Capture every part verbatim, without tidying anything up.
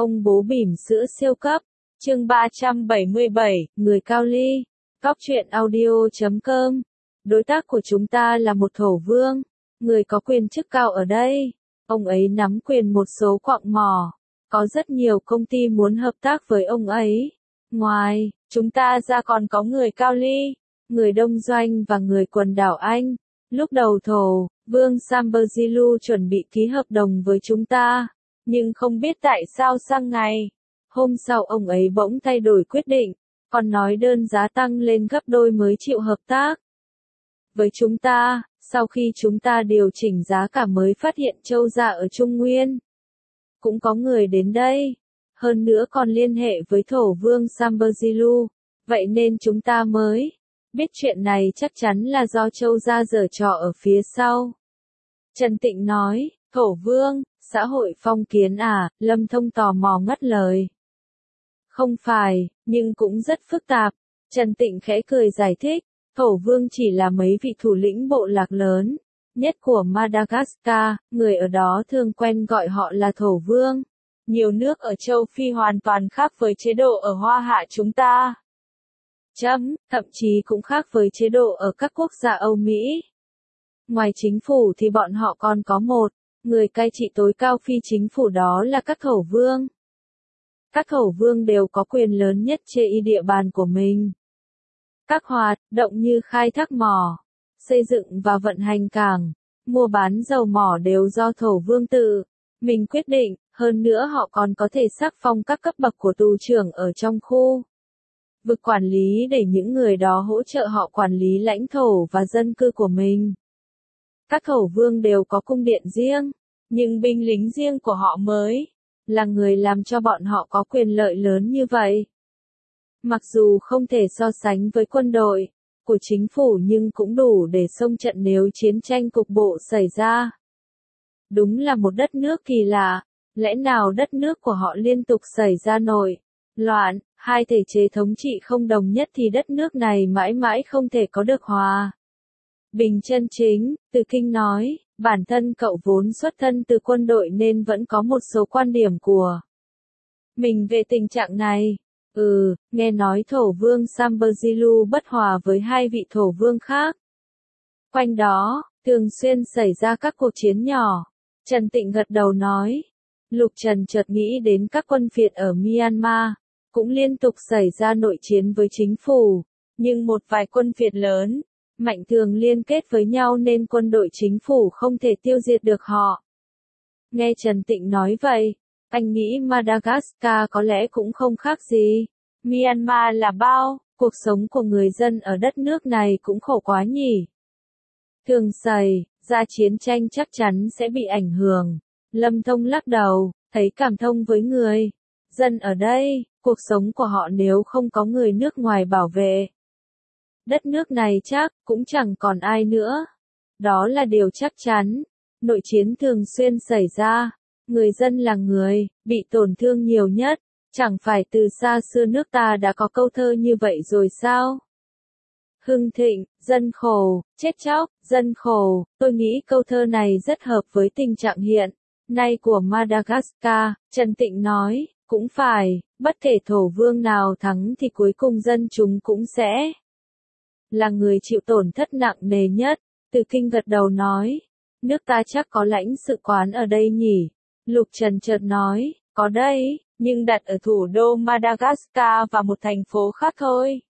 Ông bố bỉm sữa siêu cấp. Chương ba trăm bảy mươi bảy, người cao ly. Góc truyện audio chấm com. Đối tác của chúng ta là một thổ vương, người có quyền chức cao ở đây. Ông ấy nắm quyền một số quặng mỏ. Có rất nhiều công ty muốn hợp tác với ông ấy. Ngoài chúng ta ra còn có người cao ly, người đông doanh và người quần đảo Anh. Lúc đầu thổ vương Sambergilu chuẩn bị ký hợp đồng với chúng ta, nhưng không biết tại sao sang ngày hôm sau ông ấy bỗng thay đổi quyết định, còn nói đơn giá tăng lên gấp đôi mới chịu hợp tác với chúng ta. Sau khi chúng ta điều chỉnh giá cả mới phát hiện châu ra ở Trung Nguyên cũng có người đến đây, hơn nữa còn liên hệ với thổ vương Sambergilu, vậy nên chúng ta mới biết chuyện này chắc chắn là do châu gia giở trò ở phía sau. Trần Tịnh nói, thổ vương, xã hội phong kiến à? Lâm Thông tò mò ngắt lời. Không phải, nhưng cũng rất phức tạp. Trần Tịnh khẽ cười giải thích, thổ vương chỉ là mấy vị thủ lĩnh bộ lạc lớn nhất của Madagascar, người ở đó thường quen gọi họ là thổ vương. Nhiều nước ở châu Phi hoàn toàn khác với chế độ ở Hoa Hạ chúng ta. Chấm, thậm chí cũng khác với chế độ ở các quốc gia Âu Mỹ. Ngoài chính phủ thì bọn họ còn có một người cai trị tối cao phi chính phủ, đó là các thổ vương. Các thổ vương đều có quyền lớn nhất trên địa bàn của mình. Các hoạt động như khai thác mỏ, xây dựng và vận hành cảng, mua bán dầu mỏ đều do thổ vương tự mình quyết định, hơn nữa họ còn có thể sắc phong các cấp bậc của tù trưởng ở trong khu vực quản lý để những người đó hỗ trợ họ quản lý lãnh thổ và dân cư của mình. Các thổ vương đều có cung điện riêng, nhưng binh lính riêng của họ mới là người làm cho bọn họ có quyền lợi lớn như vậy. Mặc dù không thể so sánh với quân đội của chính phủ nhưng cũng đủ để xông trận nếu chiến tranh cục bộ xảy ra. Đúng là một đất nước kỳ lạ, lẽ nào đất nước của họ liên tục xảy ra nội loạn, hai thể chế thống trị không đồng nhất thì đất nước này mãi mãi không thể có được hòa bình chân chính. Từ Kinh nói, bản thân cậu vốn xuất thân từ quân đội nên vẫn có một số quan điểm của mình về tình trạng này. Ừ, nghe nói thổ vương Sambergilu bất hòa với hai vị thổ vương khác. Quanh đó, thường xuyên xảy ra các cuộc chiến nhỏ. Trần Tịnh gật đầu nói. Lục Trần chợt nghĩ đến các quân phiệt ở Myanmar, cũng liên tục xảy ra nội chiến với chính phủ, nhưng một vài quân phiệt lớn mạnh thường liên kết với nhau nên quân đội chính phủ không thể tiêu diệt được họ. Nghe Trần Tịnh nói vậy, anh nghĩ Madagascar có lẽ cũng không khác gì Myanmar là bao, cuộc sống của người dân ở đất nước này cũng khổ quá nhỉ. Thường xảy ra chiến tranh chắc chắn sẽ bị ảnh hưởng. Lâm Thông lắc đầu, thấy cảm thông với người dân ở đây, cuộc sống của họ nếu không có người nước ngoài bảo vệ. Đất nước này chắc cũng chẳng còn ai nữa. Đó là điều chắc chắn. Nội chiến thường xuyên xảy ra, người dân là người bị tổn thương nhiều nhất. Chẳng phải từ xa xưa nước ta đã có câu thơ như vậy rồi sao? Hưng thịnh, dân khổ, chết chóc, dân khổ. Tôi nghĩ câu thơ này rất hợp với tình trạng hiện nay của Madagascar. Trần Tịnh nói, cũng phải, bất kể thổ vương nào thắng thì cuối cùng dân chúng cũng sẽ là người chịu tổn thất nặng nề nhất. Từ Kinh gật đầu nói, nước ta chắc có lãnh sự quán ở đây nhỉ? Lục Trần chợt nói, có đây, nhưng đặt ở thủ đô Madagascar và một thành phố khác thôi.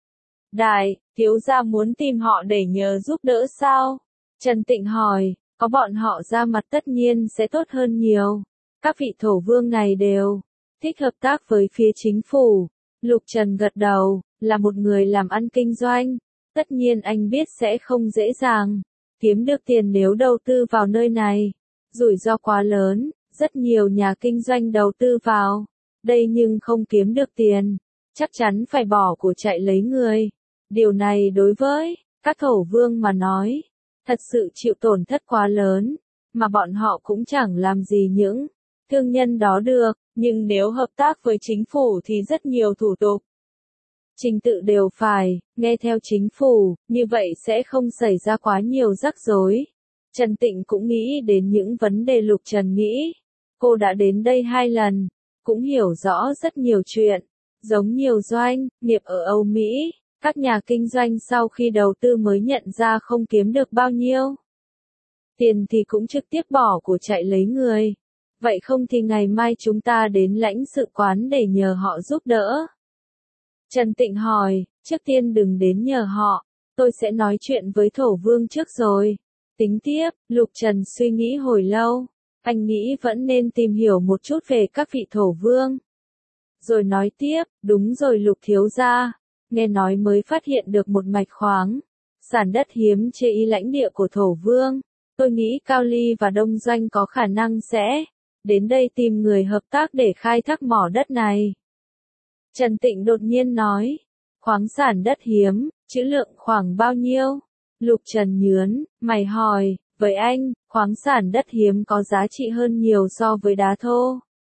Đại, thiếu gia muốn tìm họ để nhờ giúp đỡ sao? Trần Tịnh hỏi, có bọn họ ra mặt tất nhiên sẽ tốt hơn nhiều. Các vị thổ vương này đều thích hợp tác với phía chính phủ. Lục Trần gật đầu, là một người làm ăn kinh doanh. Tất nhiên anh biết sẽ không dễ dàng kiếm được tiền nếu đầu tư vào nơi này. Rủi ro quá lớn, rất nhiều nhà kinh doanh đầu tư vào đây nhưng không kiếm được tiền. Chắc chắn phải bỏ của chạy lấy người. Điều này đối với các thổ vương mà nói, thật sự chịu tổn thất quá lớn, mà bọn họ cũng chẳng làm gì những thương nhân đó được. Nhưng nếu hợp tác với chính phủ thì rất nhiều thủ tục, trình tự đều phải nghe theo chính phủ, như vậy sẽ không xảy ra quá nhiều rắc rối. Trần Tịnh cũng nghĩ đến những vấn đề Lục Trần nghĩ. Cô đã đến đây hai lần, cũng hiểu rõ rất nhiều chuyện. Giống nhiều doanh nghiệp ở Âu Mỹ, các nhà kinh doanh sau khi đầu tư mới nhận ra không kiếm được bao nhiêu tiền thì cũng trực tiếp bỏ của chạy lấy người. Vậy không thì ngày mai chúng ta đến lãnh sự quán để nhờ họ giúp đỡ. Trần Tịnh hỏi, trước tiên đừng đến nhờ họ, tôi sẽ nói chuyện với thổ vương trước rồi. Tính tiếp, Lục Trần suy nghĩ hồi lâu, anh nghĩ vẫn nên tìm hiểu một chút về các vị thổ vương. Rồi nói tiếp, đúng rồi Lục thiếu gia, nghe nói mới phát hiện được một mạch khoáng, sản đất hiếm trên y lãnh địa của thổ vương. Tôi nghĩ Cao Ly và Đông Doanh có khả năng sẽ đến đây tìm người hợp tác để khai thác mỏ đất này. Trần Tịnh đột nhiên nói, khoáng sản đất hiếm, trữ lượng khoảng bao nhiêu? Lục Trần nhướng mày hỏi, với anh, khoáng sản đất hiếm có giá trị hơn nhiều so với đá thô.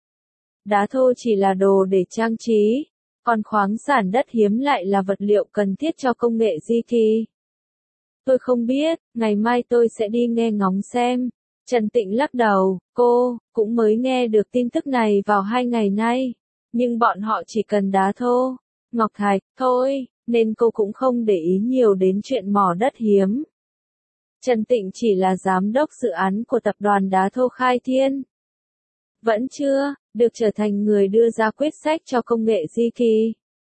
Đá thô chỉ là đồ để trang trí, còn khoáng sản đất hiếm lại là vật liệu cần thiết cho công nghệ di kỳ. Tôi không biết, ngày mai tôi sẽ đi nghe ngóng xem. Trần Tịnh lắc đầu, cô cũng mới nghe được tin tức này vào hai ngày nay, nhưng bọn họ chỉ cần đá thô, ngọc thạch thôi, nên cô cũng không để ý nhiều đến chuyện mỏ đất hiếm. Trần Tịnh chỉ là giám đốc dự án của tập đoàn đá thô Khai Thiên. Vẫn chưa được trở thành người đưa ra quyết sách cho công nghệ di kỳ.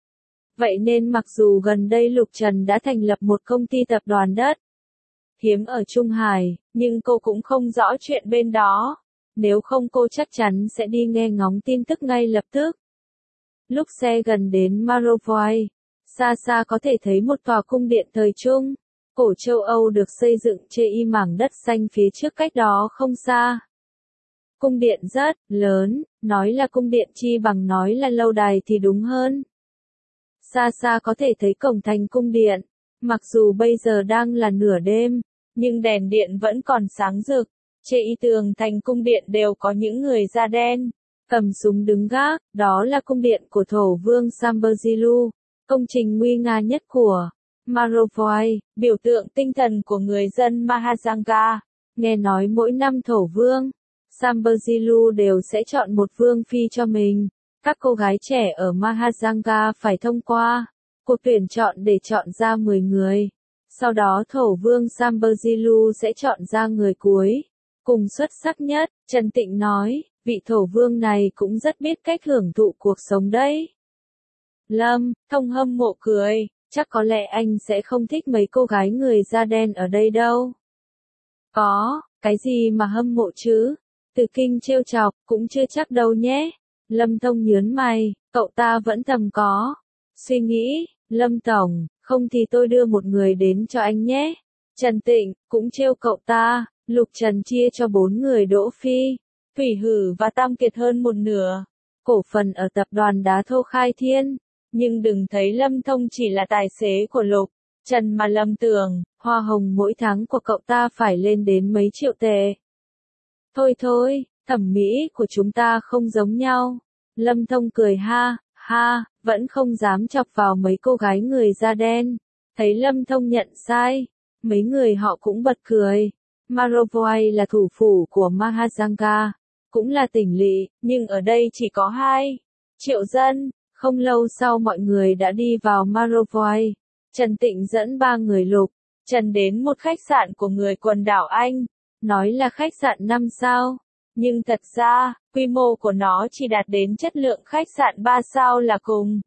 Vậy nên mặc dù gần đây Lục Trần đã thành lập một công ty tập đoàn đất hiếm ở Trung Hải, nhưng cô cũng không rõ chuyện bên đó. Nếu không cô chắc chắn sẽ đi nghe ngóng tin tức ngay lập tức. Lúc xe gần đến Marovoy, xa xa có thể thấy một tòa cung điện thời Trung, cổ châu Âu được xây dựng trên y mảng đất xanh phía trước cách đó không xa. Cung điện rất lớn, nói là cung điện chi bằng nói là lâu đài thì đúng hơn. Xa xa có thể thấy cổng thành cung điện, mặc dù bây giờ đang là nửa đêm, nhưng đèn điện vẫn còn sáng rực. Trên y tường thành cung điện đều có những người da đen, cầm súng đứng gác, đó là cung điện của thổ vương Sambergilu, công trình nguy nga nhất của Marovoy, biểu tượng tinh thần của người dân Mahajanga. Nghe nói mỗi năm thổ vương Sambergilu đều sẽ chọn một vương phi cho mình. Các cô gái trẻ ở Mahajanga phải thông qua cuộc tuyển chọn để chọn ra mười người. Sau đó thổ vương Sambergilu sẽ chọn ra người cuối cùng xuất sắc nhất. Trần Tịnh nói, vị thổ vương này cũng rất biết cách hưởng thụ cuộc sống đấy. Lâm Thông hâm mộ cười, chắc có lẽ anh sẽ không thích mấy cô gái người da đen ở đây đâu. Có, cái gì mà hâm mộ chứ? Từ Kinh trêu chọc, cũng chưa chắc đâu nhé. Lâm Thông nhướng mày, cậu ta vẫn thầm có suy nghĩ, Lâm Tổng, không thì tôi đưa một người đến cho anh nhé. Trần Tịnh, cũng trêu cậu ta. Lục Trần chia cho bốn người Đỗ Phi, Thủy Hử và Tam Kiệt hơn một nửa cổ phần ở tập đoàn đá thô Khai Thiên. Nhưng đừng thấy Lâm Thông chỉ là tài xế của Lục Trần mà lầm tưởng, hoa hồng mỗi tháng của cậu ta phải lên đến mấy triệu tệ. Thôi thôi, thẩm mỹ của chúng ta không giống nhau. Lâm Thông cười ha, ha, vẫn không dám chọc vào mấy cô gái người da đen. Thấy Lâm Thông nhận sai, mấy người họ cũng bật cười. Marovoy là thủ phủ của Mahajanga, cũng là tỉnh lỵ, nhưng ở đây chỉ có hai triệu dân. Không lâu sau mọi người đã đi vào Marovoy. Trần Tịnh dẫn ba người Lục Trần đến một khách sạn của người quần đảo Anh, nói là khách sạn năm sao, nhưng thật ra, quy mô của nó chỉ đạt đến chất lượng khách sạn ba sao là cùng.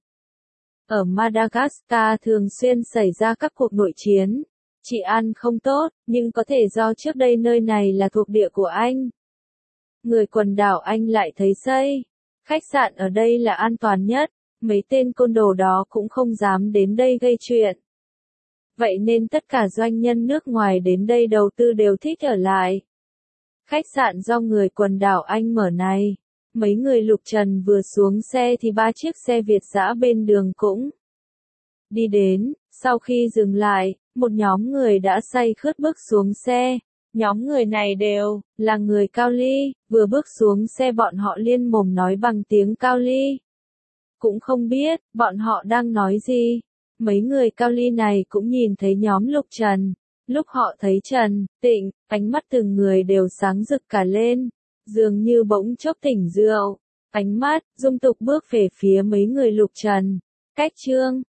Ở Madagascar thường xuyên xảy ra các cuộc nội chiến, trị an không tốt, nhưng có thể do trước đây nơi này là thuộc địa của Anh. Người quần đảo Anh lại thấy xây khách sạn ở đây là an toàn nhất, mấy tên côn đồ đó cũng không dám đến đây gây chuyện. Vậy nên tất cả doanh nhân nước ngoài đến đây đầu tư đều thích ở lại. Khách sạn do người quần đảo Anh mở này, mấy người Lục Trần vừa xuống xe thì ba chiếc xe Việt dã bên đường cũng đi đến. Sau khi dừng lại, một nhóm người đã say khướt bước xuống xe. Nhóm người này đều là người Cao Ly, vừa bước xuống xe bọn họ liên mồm nói bằng tiếng Cao Ly. Cũng không biết, bọn họ đang nói gì. Mấy người Cao Ly này cũng nhìn thấy nhóm Lục Trần. Lúc họ thấy Trần Tịnh, ánh mắt từng người đều sáng rực cả lên, dường như bỗng chốc tỉnh rượu. Ánh mắt, Dung Tục bước về phía mấy người Lục Trần. Cách chương